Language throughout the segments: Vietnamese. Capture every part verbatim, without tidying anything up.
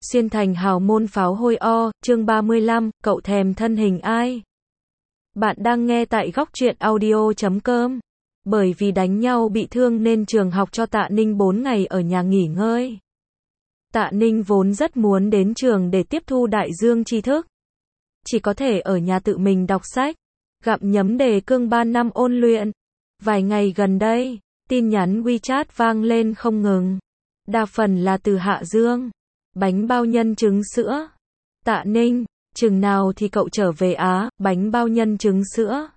Xuyên thành hào môn pháo hôi o, chương ba mươi lăm, cậu thèm thân hình ai? Bạn đang nghe tại góc truyện audio chấm com. Bởi vì đánh nhau bị thương nên trường học cho Tạ Ninh bốn ngày ở nhà nghỉ ngơi. Tạ Ninh vốn rất muốn đến trường để tiếp thu đại dương tri thức. Chỉ có thể ở nhà tự mình đọc sách, gặm nhấm đề cương ba năm ôn luyện. Vài ngày gần đây, tin nhắn WeChat vang lên không ngừng. Đa phần là từ Hạ Dương. Bánh bao nhân trứng sữa. Tạ Ninh, chừng nào thì cậu trở về Á, bánh bao nhân trứng sữa.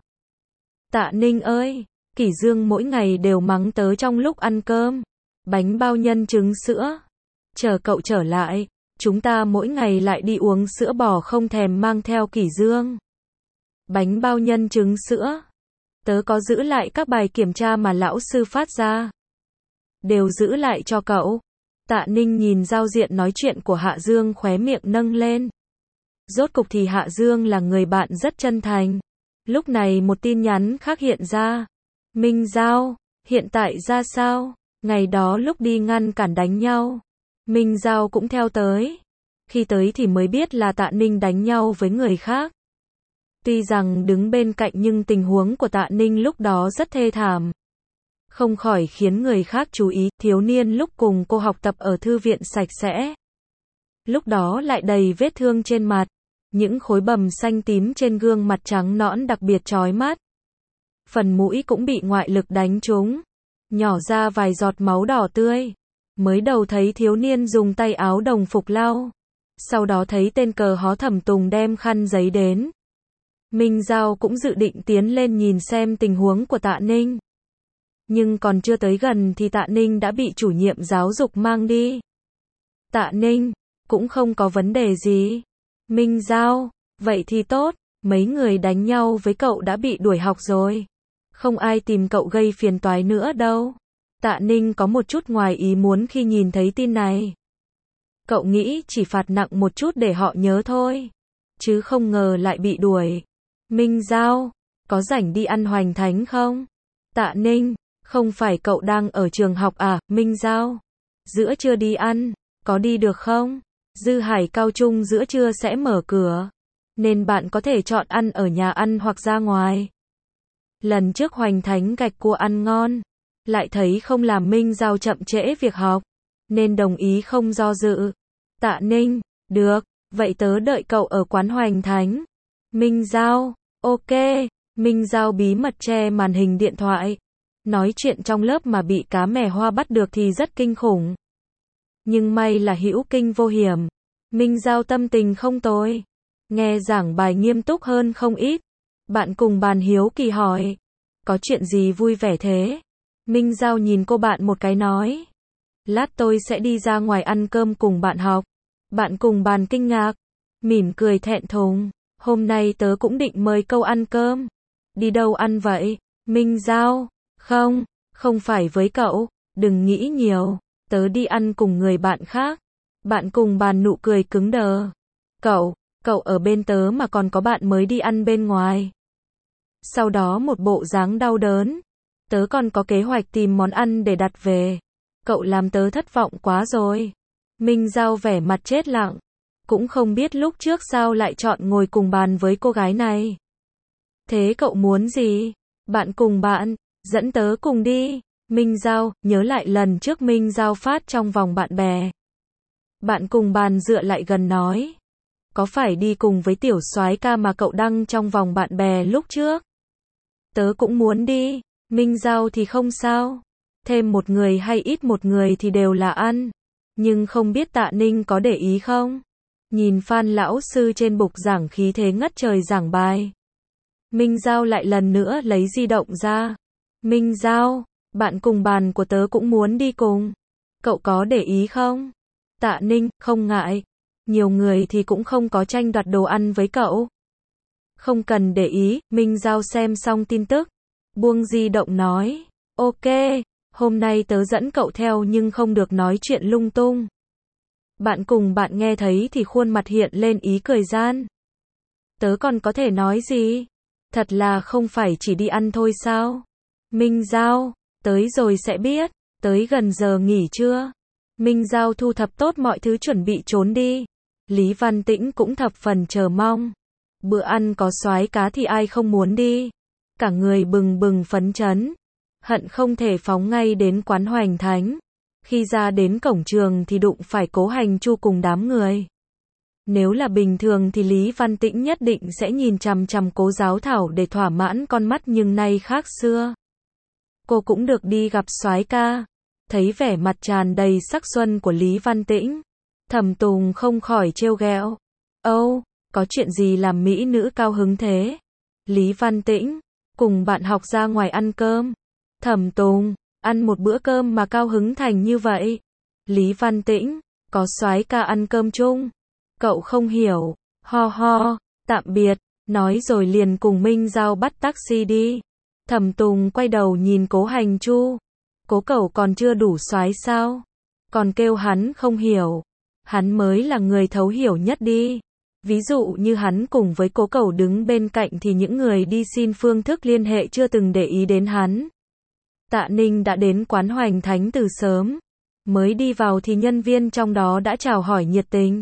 Tạ Ninh ơi, Kỷ Dương mỗi ngày đều mắng tớ trong lúc ăn cơm. Bánh bao nhân trứng sữa. Chờ cậu trở lại, chúng ta mỗi ngày lại đi uống sữa bò không thèm mang theo Kỷ Dương. Bánh bao nhân trứng sữa. Tớ có giữ lại các bài kiểm tra mà lão sư phát ra. Đều giữ lại cho cậu. Tạ Ninh nhìn giao diện nói chuyện của Hạ Dương khóe miệng nâng lên. Rốt cục thì Hạ Dương là người bạn rất chân thành. Lúc này một tin nhắn khác hiện ra. Minh Giao, hiện tại ra sao? Ngày đó lúc đi ngăn cản đánh nhau, Minh Giao cũng theo tới. Khi tới thì mới biết là Tạ Ninh đánh nhau với người khác. Tuy rằng đứng bên cạnh nhưng tình huống của Tạ Ninh lúc đó rất thê thảm. Không khỏi khiến người khác chú ý, thiếu niên lúc cùng cô học tập ở thư viện sạch sẽ. Lúc đó lại đầy vết thương trên mặt, những khối bầm xanh tím trên gương mặt trắng nõn đặc biệt chói mắt. Phần mũi cũng bị ngoại lực đánh trúng, nhỏ ra vài giọt máu đỏ tươi. Mới đầu thấy thiếu niên dùng tay áo đồng phục lau, sau đó thấy tên cờ hó Thẩm Tùng đem khăn giấy đến. Minh Giao cũng dự định tiến lên nhìn xem tình huống của Tạ Ninh. Nhưng còn chưa tới gần thì Tạ Ninh đã bị chủ nhiệm giáo dục mang đi. Tạ Ninh, cũng không có vấn đề gì. Minh Giao, vậy thì tốt, mấy người đánh nhau với cậu đã bị đuổi học rồi. Không ai tìm cậu gây phiền toái nữa đâu. Tạ Ninh có một chút ngoài ý muốn khi nhìn thấy tin này. Cậu nghĩ chỉ phạt nặng một chút để họ nhớ thôi. Chứ không ngờ lại bị đuổi. Minh Giao, có rảnh đi ăn hoành thánh không? Tạ Ninh, không phải cậu đang ở trường học à, Minh Giao? Giữa trưa đi ăn, có đi được không? Dư Hải Cao Trung giữa trưa sẽ mở cửa, nên bạn có thể chọn ăn ở nhà ăn hoặc ra ngoài. Lần trước hoành thánh gạch cua ăn ngon, lại thấy không làm Minh Giao chậm trễ việc học, nên đồng ý không do dự. Tạ Ninh, được, vậy tớ đợi cậu ở quán hoành thánh. Minh Giao, ok. Minh Giao bí mật che màn hình điện thoại. Nói chuyện trong lớp mà bị cá mè hoa bắt được thì rất kinh khủng. Nhưng may là hữu kinh vô hiểm. Minh Giao tâm tình không tồi. Nghe giảng bài nghiêm túc hơn không ít. Bạn cùng bàn hiếu kỳ hỏi. Có chuyện gì vui vẻ thế? Minh Giao nhìn cô bạn một cái nói. Lát tôi sẽ đi ra ngoài ăn cơm cùng bạn học. Bạn cùng bàn kinh ngạc. Mỉm cười thẹn thùng. Hôm nay tớ cũng định mời câu ăn cơm. Đi đâu ăn vậy? Minh Giao. Không, không phải với cậu. Đừng nghĩ nhiều. Tớ đi ăn cùng người bạn khác. Bạn cùng bàn nụ cười cứng đờ. Cậu, cậu ở bên tớ mà còn có bạn mới đi ăn bên ngoài. Sau đó một bộ dáng đau đớn. Tớ còn có kế hoạch tìm món ăn để đặt về. Cậu làm tớ thất vọng quá rồi. Minh Giao vẻ mặt chết lặng. Cũng không biết lúc trước sao lại chọn ngồi cùng bàn với cô gái này. Thế cậu muốn gì? Bạn cùng bạn, dẫn tớ cùng đi. Minh Giao, nhớ lại lần trước Minh Giao phát trong vòng bạn bè. Bạn cùng bàn dựa lại gần nói. Có phải đi cùng với tiểu soái ca mà cậu đăng trong vòng bạn bè lúc trước? Tớ cũng muốn đi. Minh Giao thì không sao. Thêm một người hay ít một người thì đều là ăn. Nhưng không biết Tạ Ninh có để ý không? Nhìn Phan lão sư trên bục giảng khí thế ngất trời giảng bài. Minh Giao lại lần nữa lấy di động ra. Minh Giao, bạn cùng bàn của tớ cũng muốn đi cùng. Cậu có để ý không? Tạ Ninh, không ngại. Nhiều người thì cũng không có tranh đoạt đồ ăn với cậu. Không cần để ý. Minh Giao xem xong tin tức, buông di động nói. Ok, hôm nay tớ dẫn cậu theo nhưng không được nói chuyện lung tung. Bạn cùng bạn nghe thấy thì khuôn mặt hiện lên ý cười gian. Tớ còn có thể nói gì? Thật là không phải chỉ đi ăn thôi sao? Minh Giao, tới rồi sẽ biết. Tới gần giờ nghỉ chưa? Minh Giao thu thập tốt mọi thứ chuẩn bị trốn đi. Lý Văn Tĩnh cũng thập phần chờ mong. Bữa ăn có soái cá thì ai không muốn đi. Cả người bừng bừng phấn chấn. Hận không thể phóng ngay đến quán Hoành Thánh. Khi ra đến cổng trường thì đụng phải Cố Hành Chu cùng đám người. Nếu là bình thường thì Lý Văn Tĩnh nhất định sẽ nhìn chằm chằm Cố Giáo Thảo để thỏa mãn con mắt, nhưng nay khác xưa. Cô cũng được đi gặp soái ca. Thấy vẻ mặt tràn đầy sắc xuân của Lý Văn Tĩnh, Thẩm Tùng không khỏi trêu ghẹo. Âu, có chuyện gì làm mỹ nữ cao hứng thế? Lý Văn Tĩnh, cùng bạn học ra ngoài ăn cơm. Thẩm Tùng, ăn một bữa cơm mà cao hứng thành như vậy. Lý Văn Tĩnh, có soái ca ăn cơm chung. Cậu không hiểu, ho ho, tạm biệt, nói rồi liền cùng Minh Giao bắt taxi đi. Thẩm Tùng quay đầu nhìn Cố Hành Chu. Cố cậu còn chưa đủ soái sao? Còn kêu hắn không hiểu. Hắn mới là người thấu hiểu nhất đi. Ví dụ như hắn cùng với Cố cậu đứng bên cạnh thì những người đi xin phương thức liên hệ chưa từng để ý đến hắn. Tạ Ninh đã đến quán Hoành Thánh từ sớm. Mới đi vào thì nhân viên trong đó đã chào hỏi nhiệt tình.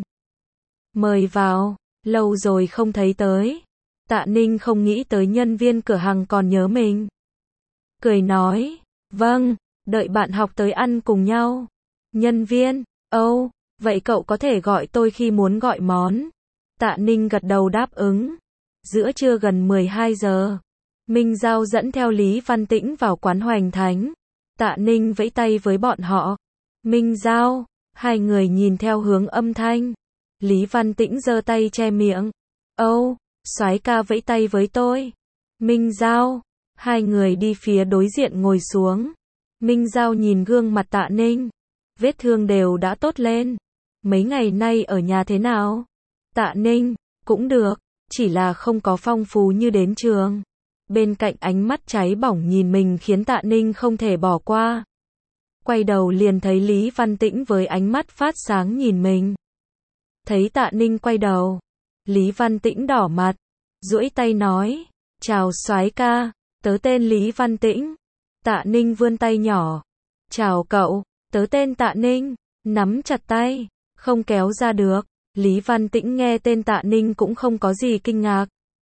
Mời vào, lâu rồi không thấy tới. Tạ Ninh không nghĩ tới nhân viên cửa hàng còn nhớ mình. Cười nói, vâng, đợi bạn học tới ăn cùng nhau. Nhân viên, âu, vậy cậu có thể gọi tôi khi muốn gọi món. Tạ Ninh gật đầu đáp ứng. Giữa trưa gần mười hai giờ, Minh Giao dẫn theo Lý Văn Tĩnh vào quán Hoành Thánh. Tạ Ninh vẫy tay với bọn họ. Minh Giao, hai người nhìn theo hướng âm thanh. Lý Văn Tĩnh giơ tay che miệng. Âu, soái ca vẫy tay với tôi. Minh Giao, hai người đi phía đối diện ngồi xuống. Minh Giao nhìn gương mặt Tạ Ninh. Vết thương đều đã tốt lên. Mấy ngày nay ở nhà thế nào? Tạ Ninh, cũng được, chỉ là không có phong phú như đến trường. Bên cạnh ánh mắt cháy bỏng nhìn mình khiến Tạ Ninh không thể bỏ qua. Quay đầu liền thấy Lý Văn Tĩnh với ánh mắt phát sáng nhìn mình. Thấy Tạ Ninh quay đầu, Lý Văn Tĩnh đỏ mặt, duỗi tay nói, chào soái ca, tớ tên Lý Văn Tĩnh. Tạ Ninh vươn tay nhỏ, chào cậu, tớ tên Tạ Ninh, nắm chặt tay, không kéo ra được. Lý Văn Tĩnh nghe tên Tạ Ninh cũng không có gì kinh ngạc.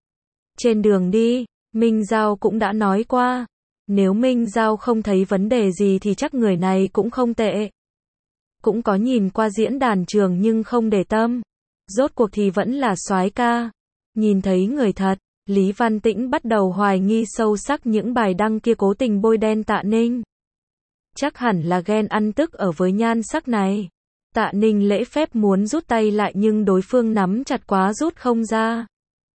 Trên đường đi, Minh Giao cũng đã nói qua, nếu Minh Giao không thấy vấn đề gì thì chắc người này cũng không tệ. Cũng có nhìn qua diễn đàn trường nhưng không để tâm. Rốt cuộc thì vẫn là soái ca. Nhìn thấy người thật, Lý Văn Tĩnh bắt đầu hoài nghi sâu sắc những bài đăng kia cố tình bôi đen Tạ Ninh. Chắc hẳn là ghen ăn tức ở với nhan sắc này. Tạ Ninh lễ phép muốn rút tay lại nhưng đối phương nắm chặt quá rút không ra.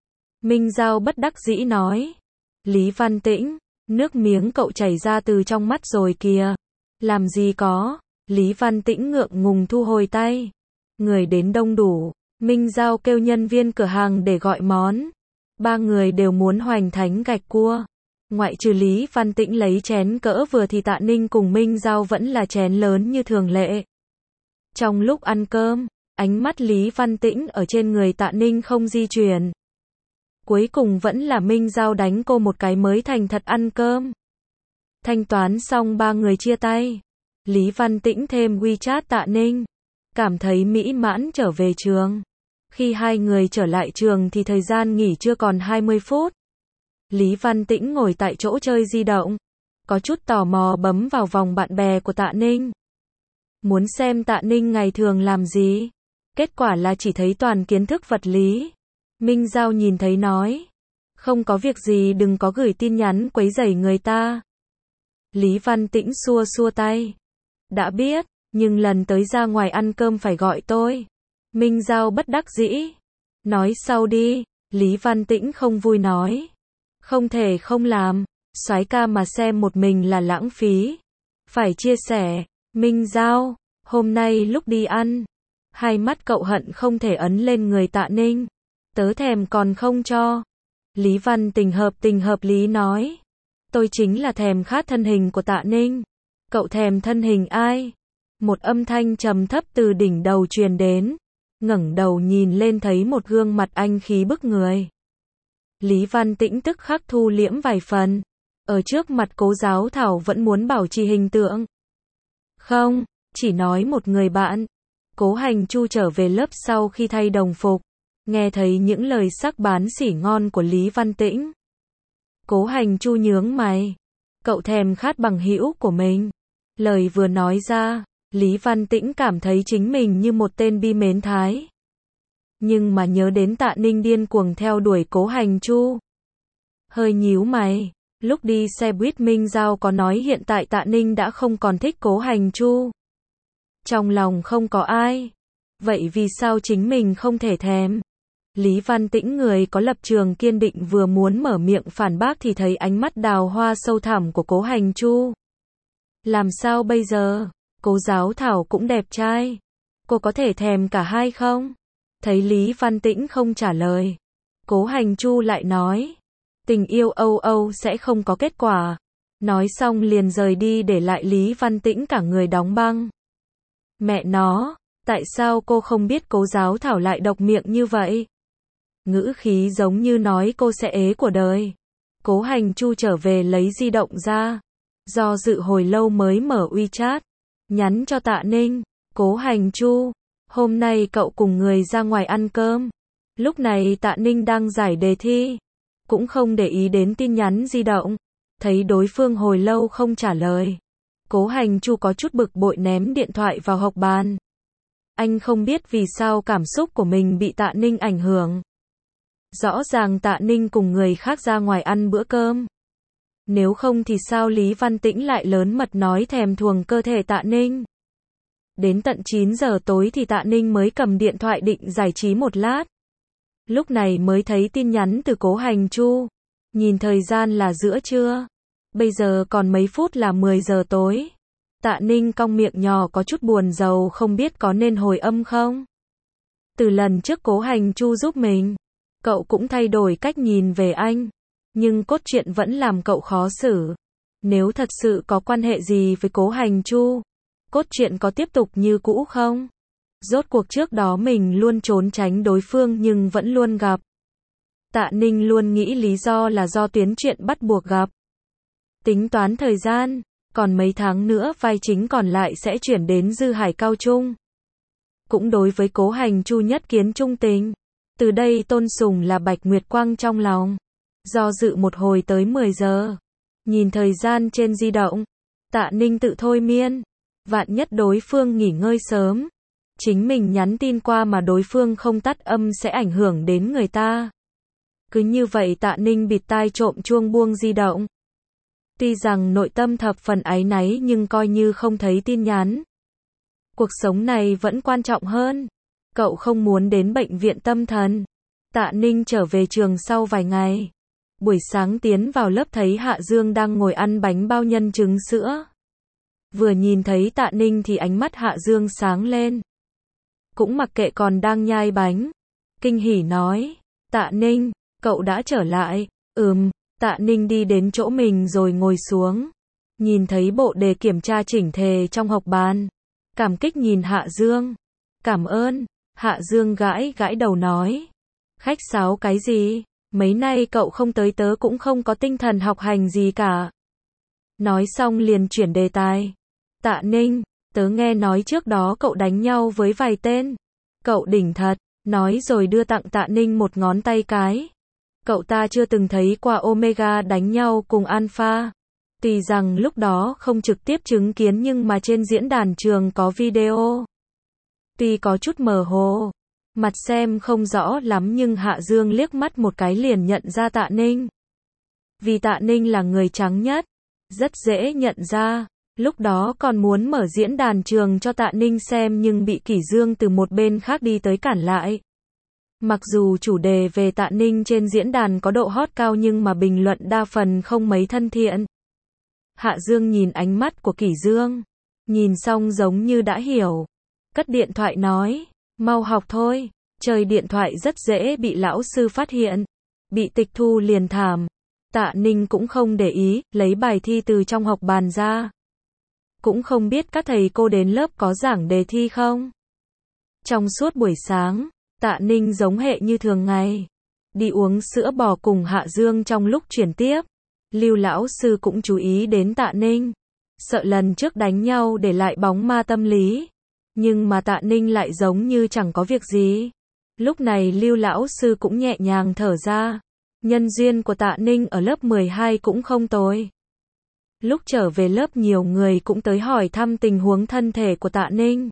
Minh Giao bất đắc dĩ nói. Lý Văn Tĩnh, nước miếng cậu chảy ra từ trong mắt rồi kìa. Làm gì có. Lý Văn Tĩnh ngượng ngùng thu hồi tay. Người đến đông đủ. Minh Giao kêu nhân viên cửa hàng để gọi món. Ba người đều muốn Hoành Thánh gạch cua. Ngoại trừ Lý Văn Tĩnh lấy chén cỡ vừa thì Tạ Ninh cùng Minh Giao vẫn là chén lớn như thường lệ. Trong lúc ăn cơm, ánh mắt Lý Văn Tĩnh ở trên người Tạ Ninh không di chuyển. Cuối cùng vẫn là Minh Giao đánh cô một cái mới thành thật ăn cơm. Thanh toán xong ba người chia tay. Lý Văn Tĩnh thêm WeChat Tạ Ninh. Cảm thấy mỹ mãn trở về trường. Khi hai người trở lại trường thì thời gian nghỉ trưa còn hai mươi phút. Lý Văn Tĩnh ngồi tại chỗ chơi di động. Có chút tò mò bấm vào vòng bạn bè của Tạ Ninh. Muốn xem Tạ Ninh ngày thường làm gì. Kết quả là chỉ thấy toàn kiến thức vật lý. Minh Giao nhìn thấy nói. Không có việc gì đừng có gửi tin nhắn quấy rầy người ta. Lý Văn Tĩnh xua xua tay. Đã biết, nhưng lần tới ra ngoài ăn cơm phải gọi tôi. Minh Giao bất đắc dĩ. Nói sau đi. Lý Văn Tĩnh không vui nói. Không thể không làm. Soái ca mà xem một mình là lãng phí. Phải chia sẻ. Minh Giao, hôm nay lúc đi ăn, hai mắt cậu hận không thể ấn lên người Tạ Ninh. Tớ thèm còn không cho. Lý Văn Tình hợp tình hợp lý nói. Tôi chính là thèm khát thân hình của Tạ Ninh. Cậu thèm thân hình ai? Một âm thanh trầm thấp từ đỉnh đầu truyền đến. Ngẩng đầu nhìn lên thấy một gương mặt anh khí bức người. Lý Văn Tĩnh tức khắc thu liễm vài phần. Ở trước mặt Cố Giáo Thảo vẫn muốn bảo trì hình tượng. Không, chỉ nói một người bạn. Cố Hành Chu trở về lớp sau khi thay đồng phục, nghe thấy những lời sắc bán sỉ ngon của Lý Văn Tĩnh. Cố Hành Chu nhướng mày, cậu thèm khát bằng hữu của mình. Lời vừa nói ra, Lý Văn Tĩnh cảm thấy chính mình như một tên bi mến thái. Nhưng mà nhớ đến Tạ Ninh điên cuồng theo đuổi Cố Hành Chu, hơi nhíu mày. Lúc đi xe buýt Minh Giao có nói hiện tại Tạ Ninh đã không còn thích Cố Hành Chu. Trong lòng không có ai. Vậy vì sao chính mình không thể thèm? Lý Văn Tĩnh người có lập trường kiên định vừa muốn mở miệng phản bác thì thấy ánh mắt đào hoa sâu thẳm của Cố Hành Chu. Làm sao bây giờ? Cố Giáo Thảo cũng đẹp trai. Cô có thể thèm cả hai không? Thấy Lý Văn Tĩnh không trả lời, Cố Hành Chu lại nói, tình yêu âu âu sẽ không có kết quả. Nói xong liền rời đi để lại Lý Văn Tĩnh cả người đóng băng. Mẹ nó, tại sao cô không biết Cố Giáo Thảo lại độc miệng như vậy? Ngữ khí giống như nói cô sẽ ế của đời. Cố Hành Chu trở về lấy di động ra, do dự hồi lâu mới mở WeChat, nhắn cho Tạ Ninh. Cố Hành Chu, hôm nay cậu cùng người ra ngoài ăn cơm. Lúc này Tạ Ninh đang giải đề thi, cũng không để ý đến tin nhắn di động. Thấy đối phương hồi lâu không trả lời, Cố Hành Chu có chút bực bội ném điện thoại vào hộc bàn. Anh không biết vì sao cảm xúc của mình bị Tạ Ninh ảnh hưởng. Rõ ràng Tạ Ninh cùng người khác ra ngoài ăn bữa cơm. Nếu không thì sao Lý Văn Tĩnh lại lớn mật nói thèm thuồng cơ thể Tạ Ninh. Đến tận chín giờ tối thì Tạ Ninh mới cầm điện thoại định giải trí một lát. Lúc này mới thấy tin nhắn từ Cố Hành Chu. Nhìn thời gian là giữa trưa. Bây giờ còn mấy phút là mười giờ tối. Tạ Ninh cong miệng nhỏ có chút buồn rầu không biết có nên hồi âm không. Từ lần trước Cố Hành Chu giúp mình, cậu cũng thay đổi cách nhìn về anh. Nhưng cốt truyện vẫn làm cậu khó xử. Nếu thật sự có quan hệ gì với Cố Hành Chu, cốt truyện có tiếp tục như cũ không? Rốt cuộc trước đó mình luôn trốn tránh đối phương nhưng vẫn luôn gặp. Tạ Ninh luôn nghĩ lý do là do tuyến truyện bắt buộc gặp. Tính toán thời gian, còn mấy tháng nữa vai chính còn lại sẽ chuyển đến Dư Hải Cao Trung. Cũng đối với Cố Hành Chu nhất kiến trung tình. Từ đây tôn sùng là Bạch Nguyệt Quang trong lòng. Do dự một hồi tới mười giờ. Nhìn thời gian trên di động, Tạ Ninh tự thôi miên. Vạn nhất đối phương nghỉ ngơi sớm, chính mình nhắn tin qua mà đối phương không tắt âm sẽ ảnh hưởng đến người ta. Cứ như vậy Tạ Ninh bịt tai trộm chuông buông di động. Tuy rằng nội tâm thập phần áy náy nhưng coi như không thấy tin nhắn. Cuộc sống này vẫn quan trọng hơn. Cậu không muốn đến bệnh viện tâm thần. Tạ Ninh trở về trường sau vài ngày. Buổi sáng tiến vào lớp thấy Hạ Dương đang ngồi ăn bánh bao nhân trứng sữa. Vừa nhìn thấy Tạ Ninh thì ánh mắt Hạ Dương sáng lên. Cũng mặc kệ còn đang nhai bánh. Kinh hỉ nói, Tạ Ninh, cậu đã trở lại. Ừm, Tạ Ninh đi đến chỗ mình rồi ngồi xuống. Nhìn thấy bộ đề kiểm tra chỉnh tề trong hộc bàn. Cảm kích nhìn Hạ Dương. Cảm ơn. Hạ Dương gãi gãi đầu nói. Khách sáo cái gì? Mấy nay cậu không tới tớ cũng không có tinh thần học hành gì cả. Nói xong liền chuyển đề tài. Tạ Ninh, tớ nghe nói trước đó cậu đánh nhau với vài tên. Cậu đỉnh thật. Nói rồi đưa tặng Tạ Ninh một ngón tay cái. Cậu ta chưa từng thấy qua Omega đánh nhau cùng Alpha. Tuy rằng lúc đó không trực tiếp chứng kiến nhưng mà trên diễn đàn trường có video. Tuy có chút mơ hồ, mặt xem không rõ lắm nhưng Hạ Dương liếc mắt một cái liền nhận ra Tạ Ninh. Vì Tạ Ninh là người trắng nhất, rất dễ nhận ra. Lúc đó còn muốn mở diễn đàn trường cho Tạ Ninh xem nhưng bị Kỷ Dương từ một bên khác đi tới cản lại. Mặc dù chủ đề về Tạ Ninh trên diễn đàn có độ hot cao nhưng mà bình luận đa phần không mấy thân thiện. Hạ Dương nhìn ánh mắt của Kỷ Dương, nhìn xong giống như đã hiểu. Cất điện thoại nói, mau học thôi, chơi điện thoại rất dễ bị lão sư phát hiện. Bị tịch thu liền thảm. Tạ Ninh cũng không để ý, lấy bài thi từ trong học bàn ra. Cũng không biết các thầy cô đến lớp có giảng đề thi không. Trong suốt buổi sáng, Tạ Ninh giống hệ như thường ngày. Đi uống sữa bò cùng Hạ Dương trong lúc chuyển tiếp. Lưu lão sư cũng chú ý đến Tạ Ninh. sợ lần trước đánh nhau để lại bóng ma tâm lý. Nhưng mà Tạ Ninh lại giống như chẳng có việc gì. Lúc này Lưu lão sư cũng nhẹ nhàng thở ra. Nhân duyên của Tạ Ninh ở lớp mười hai cũng không tồi. Lúc trở về lớp nhiều người cũng tới hỏi thăm tình huống thân thể của Tạ Ninh.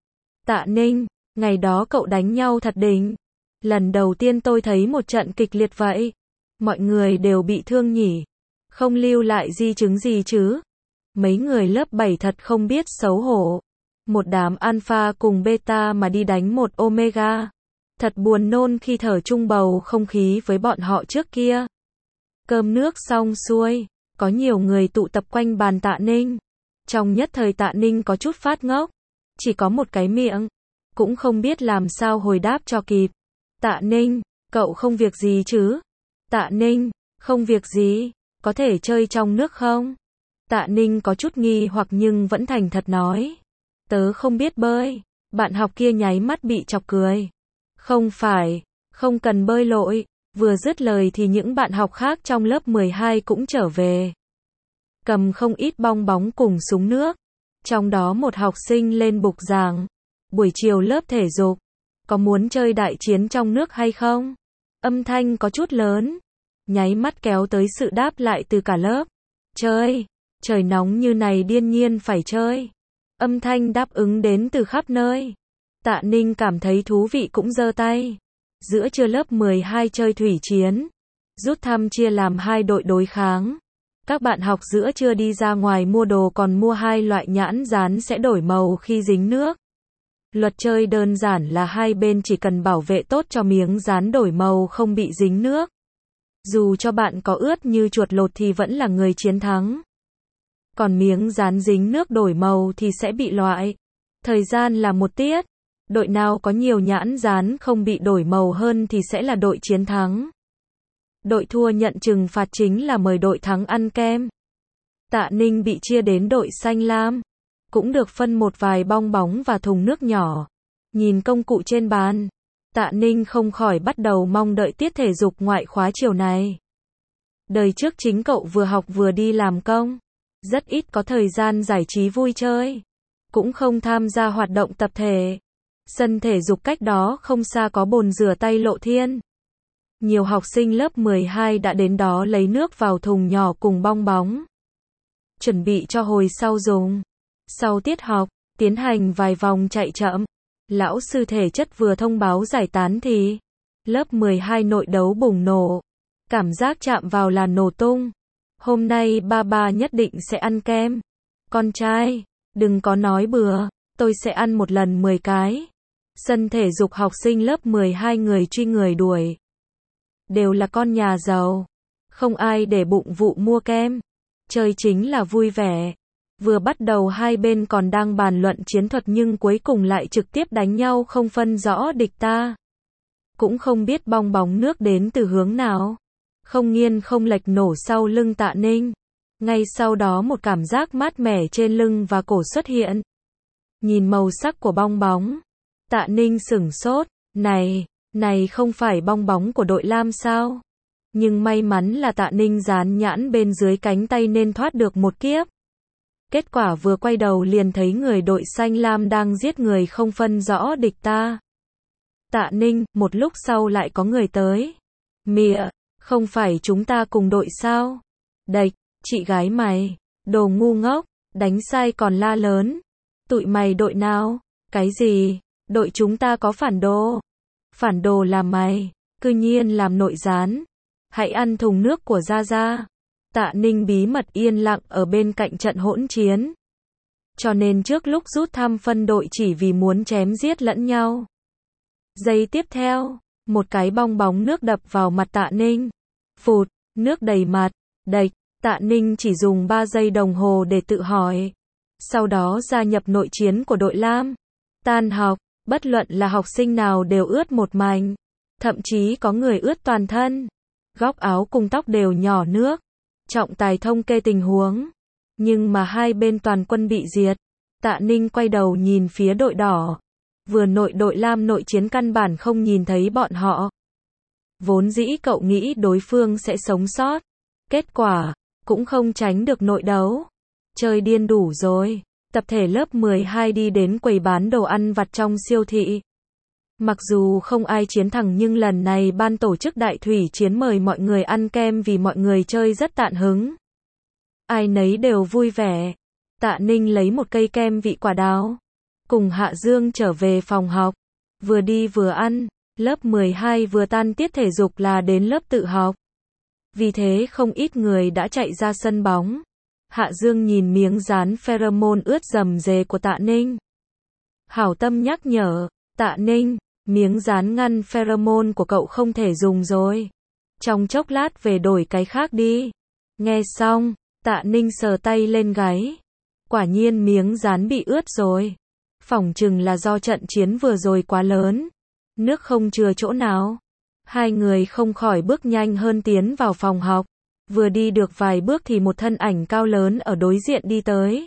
Tạ Ninh, ngày đó cậu đánh nhau thật đỉnh. Lần đầu tiên tôi thấy một trận kịch liệt vậy. Mọi người đều bị thương nhỉ. Không lưu lại di chứng gì chứ. Mấy người lớp bảy thật không biết xấu hổ. Một đám alpha cùng beta mà đi đánh một omega. Thật buồn nôn khi thở chung bầu không khí với bọn họ trước kia. Cơm nước xong xuôi, có nhiều người tụ tập quanh bàn Tạ Ninh. Trong nhất thời Tạ Ninh có chút phát ngốc. Chỉ có một cái miệng. Cũng không biết làm sao hồi đáp cho kịp. Tạ Ninh, cậu không việc gì chứ? Tạ Ninh, không việc gì, có thể chơi trong nước không? Tạ Ninh có chút nghi hoặc nhưng vẫn thành thật nói. Tớ không biết bơi. Bạn học kia nháy mắt bị chọc cười. Không phải, không cần bơi lội. Vừa dứt lời thì những bạn học khác trong lớp mười hai cũng trở về. Cầm không ít bong bóng cùng súng nước. Trong đó một học sinh lên bục giảng. Buổi chiều lớp thể dục. Có muốn chơi đại chiến trong nước hay không? Âm thanh có chút lớn. Nháy mắt kéo tới sự đáp lại từ cả lớp. Chơi. Trời nóng như này điên nhiên phải chơi. Âm thanh đáp ứng đến từ khắp nơi. Tạ Ninh cảm thấy thú vị cũng giơ tay. Giữa trưa lớp mười hai chơi thủy chiến. Rút thăm chia làm hai đội đối kháng. Các bạn học giữa trưa đi ra ngoài mua đồ còn mua hai loại nhãn dán sẽ đổi màu khi dính nước. Luật chơi đơn giản là hai bên chỉ cần bảo vệ tốt cho miếng dán đổi màu không bị dính nước. Dù cho bạn có ướt như chuột lột thì vẫn là người chiến thắng. Còn miếng dán dính nước đổi màu thì sẽ bị loại. Thời gian là một tiết. Đội nào có nhiều nhãn dán không bị đổi màu hơn thì sẽ là đội chiến thắng. Đội thua nhận trừng phạt chính là mời đội thắng ăn kem. Tạ Ninh bị chia đến đội xanh lam. Cũng được phân một vài bong bóng và thùng nước nhỏ. Nhìn công cụ trên bàn, Tạ Ninh không khỏi bắt đầu mong đợi tiết thể dục ngoại khóa chiều này. Đời trước chính cậu vừa học vừa đi làm công. Rất ít có thời gian giải trí vui chơi. Cũng không tham gia hoạt động tập thể. Sân thể dục cách đó không xa có bồn rửa tay Lộ Thiên. Nhiều học sinh lớp mười hai đã đến đó lấy nước vào thùng nhỏ cùng bong bóng. Chuẩn bị cho hồi sau dùng. Sau tiết học, tiến hành vài vòng chạy chậm. Lão sư thể chất vừa thông báo giải tán thì lớp mười hai nội đấu bùng nổ. Cảm giác chạm vào là nổ tung. Hôm nay ba ba nhất định sẽ ăn kem. Con trai, đừng có nói bừa, tôi sẽ ăn một lần mười cái. Sân thể dục học sinh lớp mười hai người truy người đuổi. Đều là con nhà giàu. Không ai để bụng vụ mua kem. Chơi chính là vui vẻ. Vừa bắt đầu hai bên còn đang bàn luận chiến thuật nhưng cuối cùng lại trực tiếp đánh nhau không phân rõ địch ta. Cũng không biết bong bóng nước đến từ hướng nào. Không nghiêng không lệch nổ sau lưng Tạ Ninh. Ngay sau đó một cảm giác mát mẻ trên lưng và cổ xuất hiện. Nhìn màu sắc của bong bóng. Tạ Ninh sửng sốt. Này, này không phải bong bóng của đội lam sao? Nhưng may mắn là Tạ Ninh dán nhãn bên dưới cánh tay nên thoát được một kiếp. Kết quả vừa quay đầu liền thấy người đội xanh lam đang giết người không phân rõ địch ta. Tạ Ninh, một lúc sau lại có người tới. Mịa, không phải chúng ta cùng đội sao? Đạch, chị gái mày, đồ ngu ngốc, đánh sai còn la lớn. Tụi mày đội nào? Cái gì? Đội chúng ta có phản đồ. Phản đồ là mày, cư nhiên làm nội gián. Hãy ăn thùng nước của Gia Gia. Tạ Ninh bí mật yên lặng ở bên cạnh trận hỗn chiến. Cho nên trước lúc rút thăm phân đội chỉ vì muốn chém giết lẫn nhau. Giây tiếp theo, một cái bong bóng nước đập vào mặt Tạ Ninh. Phụt, nước đầy mặt. Đạch, Tạ Ninh chỉ dùng ba giây đồng hồ để tự hỏi. Sau đó gia nhập nội chiến của đội lam. Tan học, bất luận là học sinh nào đều ướt một mảnh. Thậm chí có người ướt toàn thân. Góc áo cùng tóc đều nhỏ nước. Trọng tài thông kê tình huống. Nhưng mà hai bên toàn quân bị diệt. Tạ Ninh quay đầu nhìn phía đội đỏ. Vừa nội đội lam nội chiến căn bản không nhìn thấy bọn họ. Vốn dĩ cậu nghĩ đối phương sẽ sống sót. Kết quả, cũng không tránh được nội đấu. Chơi điên đủ rồi. Tập thể lớp mười hai đi đến quầy bán đồ ăn vặt trong siêu thị. Mặc dù không ai chiến thắng nhưng lần này ban tổ chức Đại Thủy Chiến mời mọi người ăn kem vì mọi người chơi rất tạn hứng. Ai nấy đều vui vẻ. Tạ Ninh lấy một cây kem vị quả đào. Cùng Hạ Dương trở về phòng học. Vừa đi vừa ăn. Lớp mười hai vừa tan tiết thể dục là đến lớp tự học. Vì thế không ít người đã chạy ra sân bóng. Hạ Dương nhìn miếng dán pheromone ướt rầm rề của Tạ Ninh. Hảo tâm nhắc nhở. Tạ Ninh, miếng dán ngăn pheromone của cậu không thể dùng rồi. Trong chốc lát về đổi cái khác đi. Nghe xong, Tạ Ninh sờ tay lên gáy. Quả nhiên miếng dán bị ướt rồi. Phỏng chừng là do trận chiến vừa rồi quá lớn. Nước không chừa chỗ nào. Hai người không khỏi bước nhanh hơn tiến vào phòng học. Vừa đi được vài bước thì một thân ảnh cao lớn ở đối diện đi tới.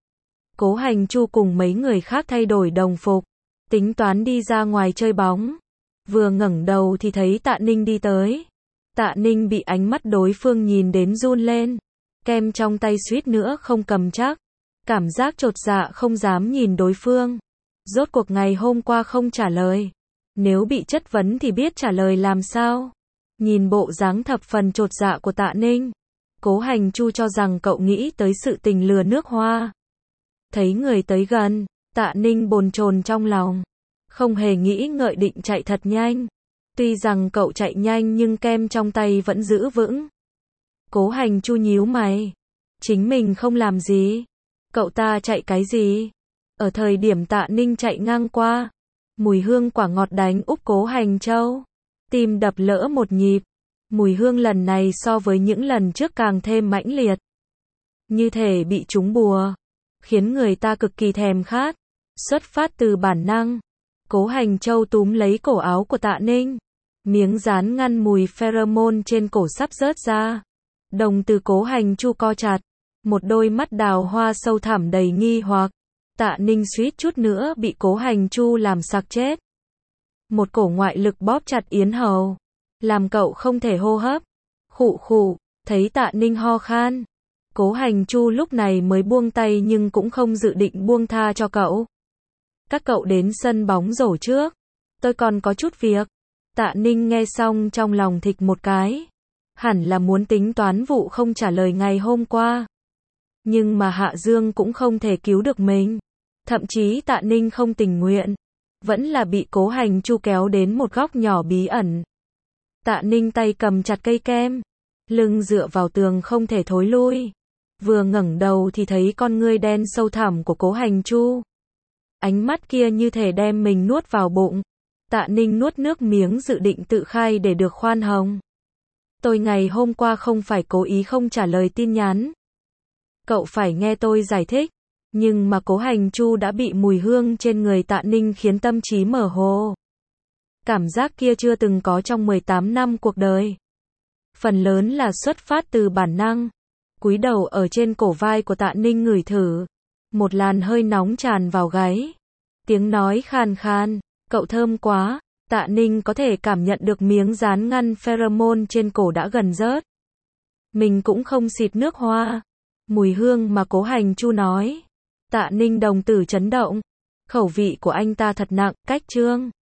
Cố Hành Chu cùng mấy người khác thay đổi đồng phục. Tính toán đi ra ngoài chơi bóng. Vừa ngẩng đầu thì thấy Tạ Ninh đi tới. Tạ Ninh bị ánh mắt đối phương nhìn đến run lên. Kem trong tay suýt nữa không cầm chắc. Cảm giác chột dạ không dám nhìn đối phương. Rốt cuộc ngày hôm qua không trả lời. Nếu bị chất vấn thì biết trả lời làm sao. Nhìn bộ dáng thập phần chột dạ của Tạ Ninh. Cố Hành Chu cho rằng cậu nghĩ tới sự tình lừa nước hoa. Thấy người tới gần, Tạ Ninh bồn chồn trong lòng. Không hề nghĩ ngợi định chạy thật nhanh. Tuy rằng cậu chạy nhanh nhưng kem trong tay vẫn giữ vững. Cố Hành Chu nhíu mày. Chính mình không làm gì. Cậu ta chạy cái gì? Ở thời điểm Tạ Ninh chạy ngang qua, mùi hương quả ngọt đánh úp Cố Hành Châu. Tim đập lỡ một nhịp. Mùi hương lần này so với những lần trước càng thêm mãnh liệt. Như thể bị trúng bùa. Khiến người ta cực kỳ thèm khát. Xuất phát từ bản năng. Cố Hành Châu túm lấy cổ áo của Tạ Ninh. Miếng dán ngăn mùi pheromone trên cổ sắp rớt ra. Đồng từ Cố Hành Chu co chặt. Một đôi mắt đào hoa sâu thẳm đầy nghi hoặc. Tạ Ninh suýt chút nữa bị Cố Hành Chu làm sặc chết. Một cổ ngoại lực bóp chặt yến hầu. Làm cậu không thể hô hấp. Khụ khụ, thấy Tạ Ninh ho khan. Cố Hành Chu lúc này mới buông tay nhưng cũng không dự định buông tha cho cậu. Các cậu đến sân bóng rổ trước. Tôi còn có chút việc. Tạ Ninh nghe xong trong lòng thịch một cái. Hẳn là muốn tính toán vụ không trả lời ngày hôm qua. Nhưng mà Hạ Dương cũng không thể cứu được mình. Thậm chí Tạ Ninh không tình nguyện. Vẫn là bị Cố Hành Chu kéo đến một góc nhỏ bí ẩn. Tạ Ninh tay cầm chặt cây kem. Lưng dựa vào tường không thể thối lui. Vừa ngẩng đầu thì thấy con ngươi đen sâu thẳm của Cố Hành Chu. Ánh mắt kia như thể đem mình nuốt vào bụng. Tạ Ninh nuốt nước miếng dự định tự khai để được khoan hồng. Tôi ngày hôm qua không phải cố ý không trả lời tin nhắn. Cậu phải nghe tôi giải thích. Nhưng mà Cố Hành Chu đã bị mùi hương trên người Tạ Ninh khiến tâm trí mơ hồ. Cảm giác kia chưa từng có trong mười tám năm cuộc đời. Phần lớn là xuất phát từ bản năng. Cúi đầu ở trên cổ vai của Tạ Ninh ngửi thử. Một làn hơi nóng tràn vào gáy. Tiếng nói khàn khàn. Cậu thơm quá. Tạ Ninh có thể cảm nhận được miếng dán ngăn pheromone trên cổ đã gần rớt. Mình cũng không xịt nước hoa. Mùi hương mà Cố Hành Chu nói. Tạ Ninh đồng tử chấn động. Khẩu vị của anh ta thật nặng, cách trương.